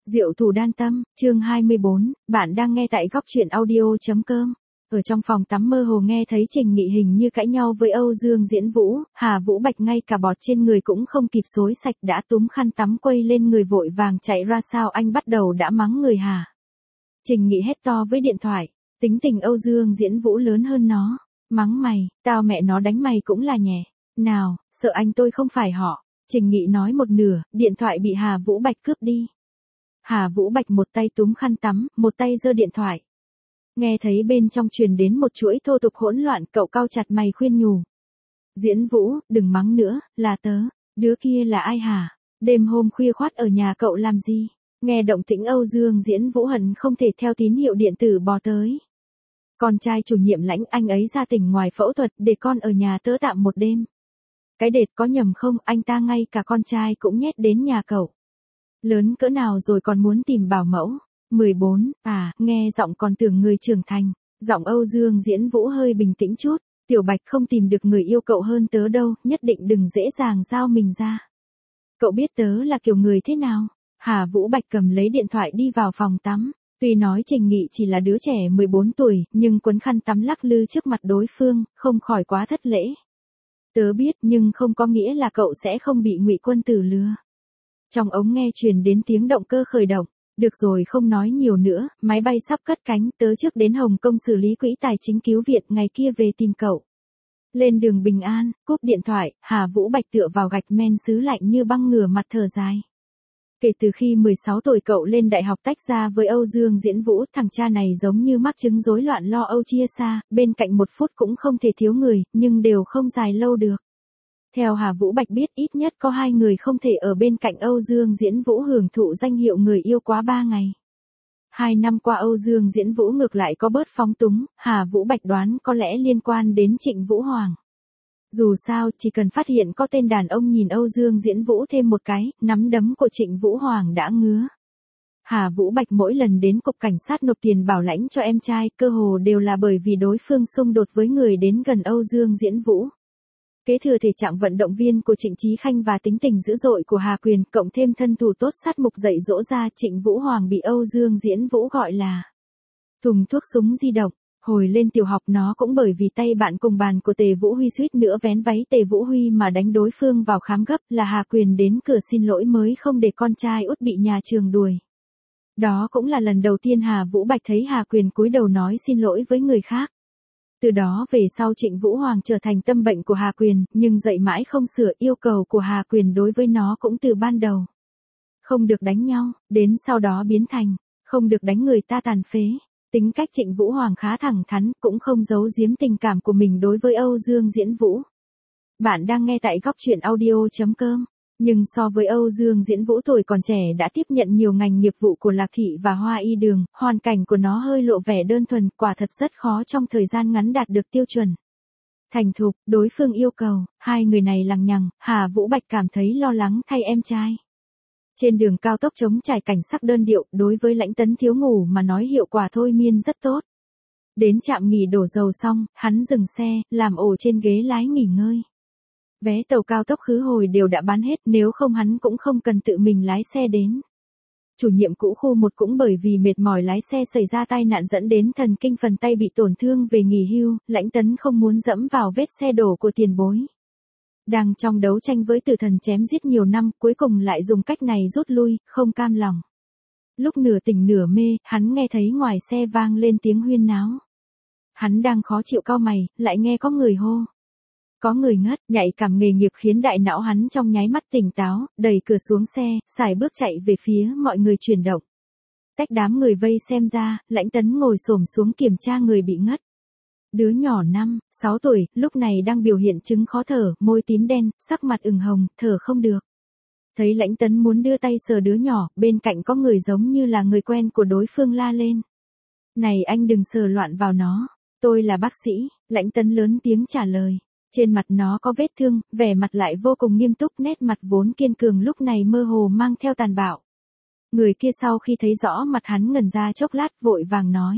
Diệu thủ đan tâm, chương 24, bạn đang nghe tại góc truyện audio.com. Ở trong phòng tắm mơ hồ nghe thấy Trình Nghị hình như cãi nhau với Âu Dương Diễn Vũ, Hà Vũ Bạch ngay cả bọt trên người cũng không kịp xối sạch đã túm khăn tắm quây lên người vội vàng chạy ra sao anh bắt đầu đã mắng người Hà. Trình Nghị hét to với điện thoại, tính tình Âu Dương Diễn Vũ lớn hơn nó, mắng mày, tao mẹ nó đánh mày cũng là nhẹ, nào, sợ anh tôi không phải họ. Trình Nghị nói một nửa, điện thoại bị Hà Vũ Bạch cướp đi. Hà Vũ Bạch một tay túm khăn tắm, một tay giơ điện thoại. Nghe thấy bên trong truyền đến một chuỗi thô tục hỗn loạn, cậu cau chặt mày khuyên nhủ. Diễn Vũ, đừng mắng nữa, là tớ, đứa kia là ai hả? Đêm hôm khuya khoắt ở nhà cậu làm gì? Nghe động tĩnh Âu Dương Diễn Vũ hận không thể theo tín hiệu điện tử bò tới. Con trai chủ nhiệm Lãnh, anh ấy ra tỉnh ngoài phẫu thuật để con ở nhà tớ tạm một đêm. Cái đệt có nhầm không, anh ta ngay cả con trai cũng nhét đến nhà cậu. Lớn cỡ nào rồi còn muốn tìm bảo mẫu? 14, nghe giọng còn tưởng người trưởng thành. Giọng Âu Dương Diễn Vũ hơi bình tĩnh chút. Tiểu Bạch không tìm được người yêu cậu hơn tớ đâu, nhất định đừng dễ dàng giao mình ra. Cậu biết tớ là kiểu người thế nào? Hà Vũ Bạch cầm lấy điện thoại đi vào phòng tắm. Tuy nói Trình Nghị chỉ là đứa trẻ 14 tuổi, nhưng quấn khăn tắm lắc lư trước mặt đối phương, không khỏi quá thất lễ. Tớ biết nhưng không có nghĩa là cậu sẽ không bị Ngụy Quân Tử lừa. Trong ống nghe truyền đến tiếng động cơ khởi động. Được rồi không nói nhiều nữa, máy bay sắp cất cánh, tớ trước đến Hồng Kông xử lý quỹ tài chính cứu Việt ngày kia về tìm cậu. Lên đường bình an, cúp điện thoại, Hà Vũ Bạch tựa vào gạch men sứ lạnh như băng ngửa mặt thở dài. Kể từ khi 16 tuổi cậu lên đại học tách ra với Âu Dương Diễn Vũ, thằng cha này giống như mắc chứng rối loạn lo âu chia xa, bên cạnh một phút cũng không thể thiếu người, nhưng đều không dài lâu được. Theo Hà Vũ Bạch biết ít nhất có 2 người không thể ở bên cạnh Âu Dương Diễn Vũ hưởng thụ danh hiệu người yêu quá 3 ngày. 2 năm qua Âu Dương Diễn Vũ ngược lại có bớt phóng túng, Hà Vũ Bạch đoán có lẽ liên quan đến Trịnh Vũ Hoàng. Dù sao, chỉ cần phát hiện có tên đàn ông nhìn Âu Dương Diễn Vũ thêm một cái, nắm đấm của Trịnh Vũ Hoàng đã ngứa. Hà Vũ Bạch mỗi lần đến cục cảnh sát nộp tiền bảo lãnh cho em trai, cơ hồ đều là bởi vì đối phương xung đột với người đến gần Âu Dương Diễn Vũ. Kế thừa thể trạng vận động viên của Trịnh Chí Khanh và tính tình dữ dội của Hà Quyền, cộng thêm thân thủ tốt sát mục dạy dỗ ra, Trịnh Vũ Hoàng bị Âu Dương Diễn Vũ gọi là thùng thuốc súng di động. Hồi lên tiểu học nó cũng bởi vì tay bạn cùng bàn của Tề Vũ Huy suýt nữa vén váy Tề Vũ Huy mà đánh đối phương vào khám gấp, là Hà Quyền đến cửa xin lỗi mới không để con trai út bị nhà trường đuổi. Đó cũng là lần đầu tiên Hà Vũ Bạch thấy Hà Quyền cúi đầu nói xin lỗi với người khác. Từ đó về sau Trịnh Vũ Hoàng trở thành tâm bệnh của Hà Quyền, nhưng dạy mãi không sửa, yêu cầu của Hà Quyền đối với nó cũng từ ban đầu. Không được đánh nhau, đến sau đó biến thành, không được đánh người ta tàn phế. Tính cách Trịnh Vũ Hoàng khá thẳng thắn, cũng không giấu giếm tình cảm của mình đối với Âu Dương Diễn Vũ. Bạn đang nghe tại góc truyện audio.com. Nhưng so với Âu Dương Diễn Vũ tuổi còn trẻ đã tiếp nhận nhiều ngành nghiệp vụ của Lạc Thị và Hoa Y Đường, hoàn cảnh của nó hơi lộ vẻ đơn thuần, quả thật rất khó trong thời gian ngắn đạt được tiêu chuẩn thành thục, đối phương yêu cầu, 2 người này lằng nhằng, Hà Vũ Bạch cảm thấy lo lắng thay em trai. Trên đường cao tốc trống trải cảnh sắc đơn điệu, đối với Lãnh Tấn thiếu ngủ mà nói hiệu quả thôi miên rất tốt. Đến trạm nghỉ đổ dầu xong, hắn dừng xe, làm ổ trên ghế lái nghỉ ngơi. Vé tàu cao tốc khứ hồi đều đã bán hết, nếu không hắn cũng không cần tự mình lái xe đến. Chủ nhiệm cũ khu 1 cũng bởi vì mệt mỏi lái xe xảy ra tai nạn dẫn đến thần kinh phần tay bị tổn thương về nghỉ hưu, Lãnh Tấn không muốn dẫm vào vết xe đổ của tiền bối. Đang trong đấu tranh với tử thần chém giết nhiều năm, cuối cùng lại dùng cách này rút lui, không cam lòng. Lúc nửa tỉnh nửa mê, hắn nghe thấy ngoài xe vang lên tiếng huyên náo. Hắn đang khó chịu cau mày, lại nghe có người hô. Có người ngất, nhạy cảm nghề nghiệp khiến đại não hắn trong nháy mắt tỉnh táo, đẩy cửa xuống xe, sải bước chạy về phía mọi người chuyển động. Tách đám người vây xem ra, Lãnh Tấn ngồi xổm xuống kiểm tra người bị ngất. Đứa nhỏ 5, 6 tuổi, lúc này đang biểu hiện chứng khó thở, môi tím đen, sắc mặt ửng hồng, thở không được. Thấy Lãnh Tấn muốn đưa tay sờ đứa nhỏ, bên cạnh có người giống như là người quen của đối phương la lên. Này anh đừng sờ loạn vào nó, tôi là bác sĩ, Lãnh Tấn lớn tiếng trả lời. Trên mặt nó có vết thương, vẻ mặt lại vô cùng nghiêm túc, nét mặt vốn kiên cường lúc này mơ hồ mang theo tàn bạo. Người kia sau khi thấy rõ mặt hắn ngẩn ra chốc lát vội vàng nói.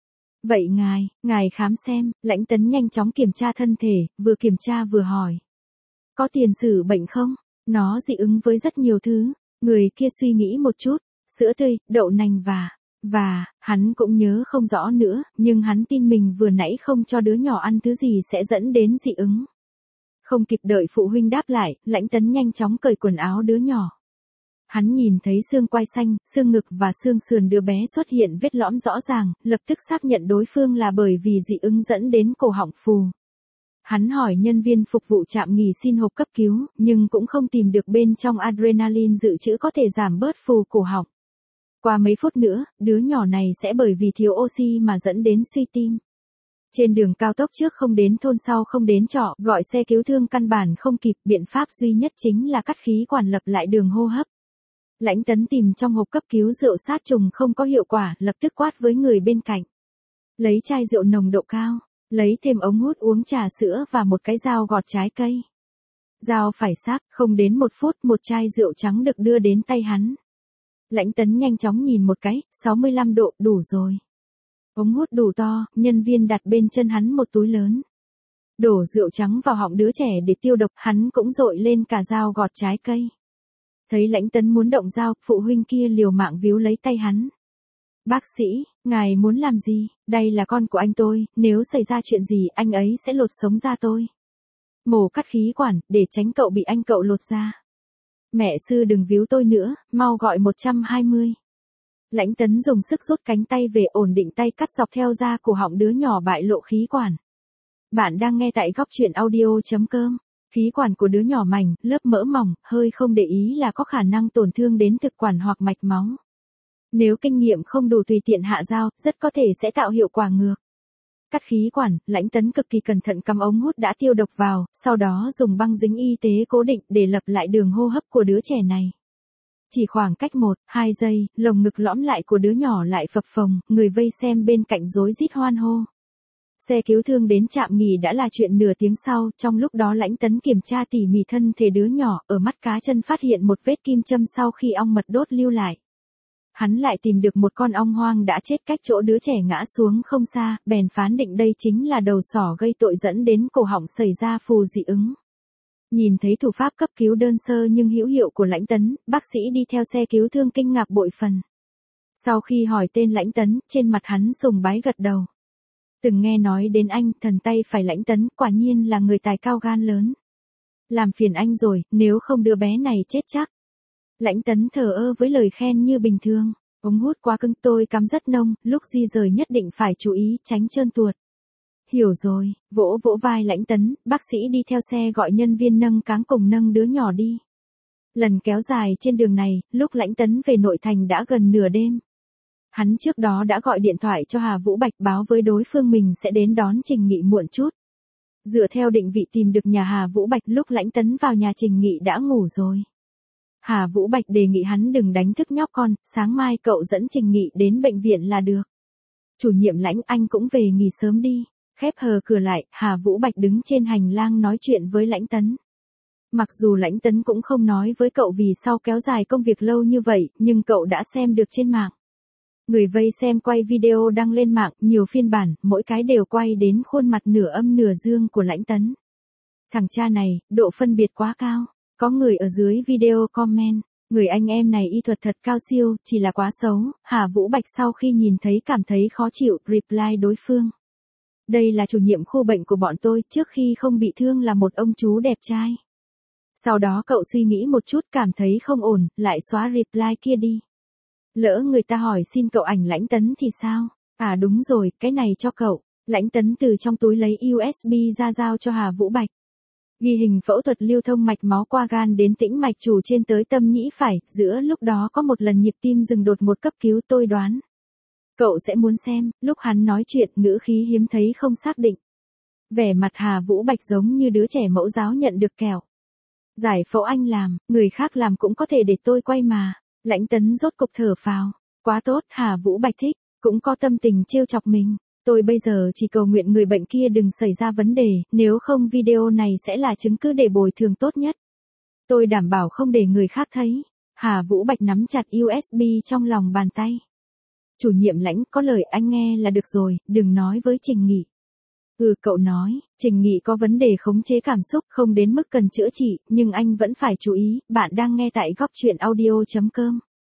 Vậy ngài khám xem, Lãnh Tấn nhanh chóng kiểm tra thân thể, vừa kiểm tra vừa hỏi. Có tiền sử bệnh không? Nó dị ứng với rất nhiều thứ. Người kia suy nghĩ một chút, sữa tươi, đậu nành và, hắn cũng nhớ không rõ nữa, nhưng hắn tin mình vừa nãy không cho đứa nhỏ ăn thứ gì sẽ dẫn đến dị ứng. Không kịp đợi phụ huynh đáp lại, Lãnh Tấn nhanh chóng cởi quần áo đứa nhỏ. Hắn nhìn thấy xương quai xanh, xương ngực và xương sườn đứa bé xuất hiện vết lõm rõ ràng, lập tức xác nhận đối phương là bởi vì dị ứng dẫn đến cổ họng phù. Hắn hỏi nhân viên phục vụ trạm nghỉ xin hộp cấp cứu, nhưng cũng không tìm được bên trong adrenaline dự trữ có thể giảm bớt phù cổ họng. Qua mấy phút nữa, đứa nhỏ này sẽ bởi vì thiếu oxy mà dẫn đến suy tim. Trên đường cao tốc trước không đến thôn sau không đến trọ, gọi xe cứu thương căn bản không kịp, biện pháp duy nhất chính là cắt khí quản lập lại đường hô hấp. Lãnh Tấn tìm trong hộp cấp cứu rượu sát trùng không có hiệu quả, lập tức quát với người bên cạnh. Lấy chai rượu nồng độ cao, lấy thêm ống hút uống trà sữa và một cái dao gọt trái cây. Dao phải sắc, không đến 1 phút một chai rượu trắng được đưa đến tay hắn. Lãnh Tấn nhanh chóng nhìn một cái, 65 độ, đủ rồi. Ống hút đủ to, nhân viên đặt bên chân hắn một túi lớn. Đổ rượu trắng vào họng đứa trẻ để tiêu độc, hắn cũng dội lên cả dao gọt trái cây. Thấy Lãnh Tấn muốn động dao, phụ huynh kia liều mạng víu lấy tay hắn. Bác sĩ, ngài muốn làm gì? Đây là con của anh tôi, nếu xảy ra chuyện gì anh ấy sẽ lột sống ra tôi. Mổ cắt khí quản, để tránh cậu bị anh cậu lột ra. Mẹ sư đừng víu tôi nữa, mau gọi 120. Lãnh Tấn dùng sức rút cánh tay về ổn định tay cắt dọc theo da cổ họng đứa nhỏ bại lộ khí quản. Bạn đang nghe tại góc truyện audio.com. Khí quản của đứa nhỏ mảnh, lớp mỡ mỏng, hơi không để ý là có khả năng tổn thương đến thực quản hoặc mạch máu. Nếu kinh nghiệm không đủ tùy tiện hạ dao, rất có thể sẽ tạo hiệu quả ngược. Cắt khí quản, Lãnh Tấn cực kỳ cẩn thận cắm ống hút đã tiêu độc vào, sau đó dùng băng dính y tế cố định để lập lại đường hô hấp của đứa trẻ này. Chỉ khoảng cách 1-2 giây, lồng ngực lõm lại của đứa nhỏ lại phập phồng, người vây xem bên cạnh rối rít hoan hô. Xe cứu thương đến trạm nghỉ đã là chuyện nửa tiếng sau, trong lúc đó Lãnh Tấn kiểm tra tỉ mỉ thân thể đứa nhỏ, ở mắt cá chân phát hiện một vết kim châm sau khi ong mật đốt lưu lại. Hắn lại tìm được một con ong hoang đã chết cách chỗ đứa trẻ ngã xuống không xa, bèn phán định đây chính là đầu sỏ gây tội dẫn đến cổ họng xảy ra phù dị ứng. Nhìn thấy thủ pháp cấp cứu đơn sơ nhưng hữu hiệu của Lãnh Tấn, bác sĩ đi theo xe cứu thương kinh ngạc bội phần. Sau khi hỏi tên Lãnh Tấn, trên mặt hắn sùng bái gật đầu. Từng nghe nói đến anh, thần tay phải Lãnh Tấn, quả nhiên là người tài cao gan lớn. Làm phiền anh rồi, nếu không đứa bé này chết chắc. Lãnh Tấn thờ ơ với lời khen như bình thường. Ống hút quá cứng, tôi cắm rất nông, lúc di rời nhất định phải chú ý tránh trơn tuột. Hiểu rồi, vỗ vỗ vai Lãnh Tấn, bác sĩ đi theo xe gọi nhân viên nâng cáng cùng nâng đứa nhỏ đi. Lần kéo dài trên đường này, lúc Lãnh Tấn về nội thành đã gần nửa đêm. Hắn trước đó đã gọi điện thoại cho Hà Vũ Bạch báo với đối phương mình sẽ đến đón Trình Nghị muộn chút. Dựa theo định vị tìm được nhà Hà Vũ Bạch lúc Lãnh Tấn vào nhà Trình Nghị đã ngủ rồi. Hà Vũ Bạch đề nghị hắn đừng đánh thức nhóc con, sáng mai cậu dẫn Trình Nghị đến bệnh viện là được. Chủ nhiệm Lãnh, anh cũng về nghỉ sớm đi. Khép hờ cửa lại, Hà Vũ Bạch đứng trên hành lang nói chuyện với Lãnh Tấn. Mặc dù Lãnh Tấn cũng không nói với cậu vì sao kéo dài công việc lâu như vậy, nhưng cậu đã xem được trên mạng. Người vây xem quay video đăng lên mạng, nhiều phiên bản, mỗi cái đều quay đến khuôn mặt nửa âm nửa dương của Lãnh Tấn. Thằng cha này, độ phân biệt quá cao. Có người ở dưới video comment, người anh em này y thuật thật cao siêu, chỉ là quá xấu. Hà Vũ Bạch sau khi nhìn thấy cảm thấy khó chịu, reply đối phương. Đây là chủ nhiệm khu bệnh của bọn tôi, trước khi không bị thương là một ông chú đẹp trai. Sau đó cậu suy nghĩ một chút cảm thấy không ổn, lại xóa reply kia đi. Lỡ người ta hỏi xin cậu ảnh Lãnh Tấn thì sao? À đúng rồi, cái này cho cậu. Lãnh Tấn từ trong túi lấy USB ra giao cho Hà Vũ Bạch. Ghi hình phẫu thuật lưu thông mạch máu qua gan đến tĩnh mạch chủ trên tới tâm nhĩ phải, giữa lúc đó có một lần nhịp tim dừng đột một cấp cứu tôi đoán. Cậu sẽ muốn xem, lúc hắn nói chuyện ngữ khí hiếm thấy không xác định. Vẻ mặt Hà Vũ Bạch giống như đứa trẻ mẫu giáo nhận được kẹo. Giải phẫu anh làm, người khác làm cũng có thể để tôi quay mà. Lãnh Tấn rốt cục thở phào. Quá tốt, Hà Vũ Bạch thích, cũng có tâm tình trêu chọc mình. Tôi bây giờ chỉ cầu nguyện người bệnh kia đừng xảy ra vấn đề, nếu không video này sẽ là chứng cứ để bồi thường tốt nhất. Tôi đảm bảo không để người khác thấy. Hà Vũ Bạch nắm chặt USB trong lòng bàn tay. Chủ nhiệm Lãnh, có lời anh nghe là được rồi, đừng nói với Trình Nghị. Cậu nói, Trình Nghị có vấn đề khống chế cảm xúc không đến mức cần chữa trị, nhưng anh vẫn phải chú ý, bạn đang nghe tại góc truyện audio.com.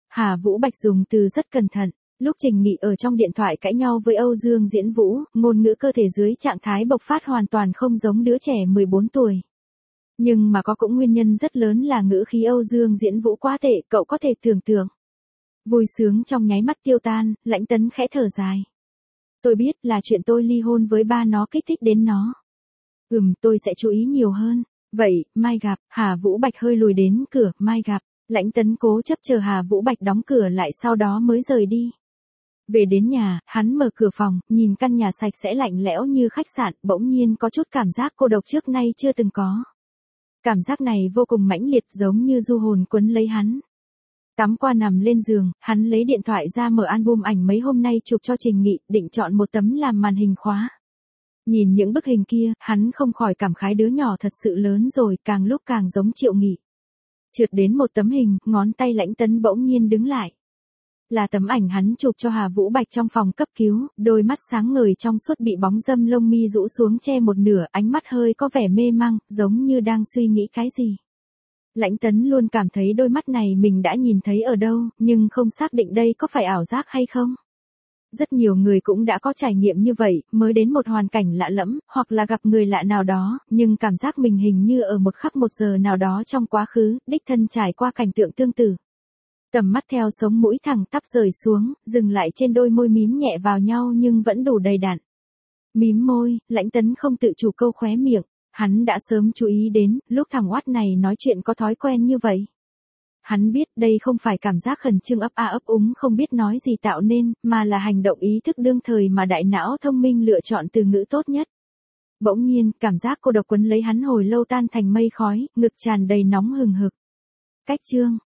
Hà Vũ Bạch dùng từ rất cẩn thận. Lúc Trình Nghị ở trong điện thoại cãi nhau với Âu Dương Diễn Vũ, ngôn ngữ cơ thể dưới trạng thái bộc phát hoàn toàn không giống đứa trẻ 14 tuổi. Nhưng mà có cũng nguyên nhân rất lớn là ngữ khí Âu Dương Diễn Vũ quá tệ, cậu có thể tưởng tượng. Vui sướng trong nháy mắt tiêu tan, Lãnh Tấn khẽ thở dài. Tôi biết là chuyện tôi ly hôn với ba nó kích thích đến nó. Tôi sẽ chú ý nhiều hơn. Vậy, mai gặp. Hà Vũ Bạch hơi lùi đến cửa, mai gặp. Lãnh Tấn cố chấp chờ Hà Vũ Bạch đóng cửa lại sau đó mới rời đi. Về đến nhà, hắn mở cửa phòng, nhìn căn nhà sạch sẽ lạnh lẽo như khách sạn, bỗng nhiên có chút cảm giác cô độc trước nay chưa từng có. Cảm giác này vô cùng mãnh liệt giống như du hồn quấn lấy hắn. Tắm qua nằm lên giường, hắn lấy điện thoại ra mở album ảnh mấy hôm nay chụp cho Trình Nghị, định chọn một tấm làm màn hình khóa. Nhìn những bức hình kia, hắn không khỏi cảm khái đứa nhỏ thật sự lớn rồi, càng lúc càng giống Triệu Nghị. Trượt đến một tấm hình, ngón tay Lãnh Tấn bỗng nhiên đứng lại. Là tấm ảnh hắn chụp cho Hà Vũ Bạch trong phòng cấp cứu, đôi mắt sáng ngời trong suốt bị bóng râm lông mi rũ xuống che một nửa, ánh mắt hơi có vẻ mê mang, giống như đang suy nghĩ cái gì. Lãnh Tấn luôn cảm thấy đôi mắt này mình đã nhìn thấy ở đâu, nhưng không xác định đây có phải ảo giác hay không. Rất nhiều người cũng đã có trải nghiệm như vậy, mới đến một hoàn cảnh lạ lẫm, hoặc là gặp người lạ nào đó, nhưng cảm giác mình hình như ở một khắc một giờ nào đó trong quá khứ, đích thân trải qua cảnh tượng tương tự. Tầm mắt theo sống mũi thẳng tắp rời xuống, dừng lại trên đôi môi mím nhẹ vào nhau nhưng vẫn đủ đầy đặn. Mím môi, Lãnh Tấn không tự chủ câu khóe miệng, hắn đã sớm chú ý đến, lúc thằng oát này nói chuyện có thói quen như vậy. Hắn biết đây không phải cảm giác khẩn trương ấp a ấp úng không biết nói gì tạo nên, mà là hành động ý thức đương thời mà đại não thông minh lựa chọn từ ngữ tốt nhất. Bỗng nhiên, cảm giác cô độc quấn lấy hắn hồi lâu tan thành mây khói, ngực tràn đầy nóng hừng hực. Cách chương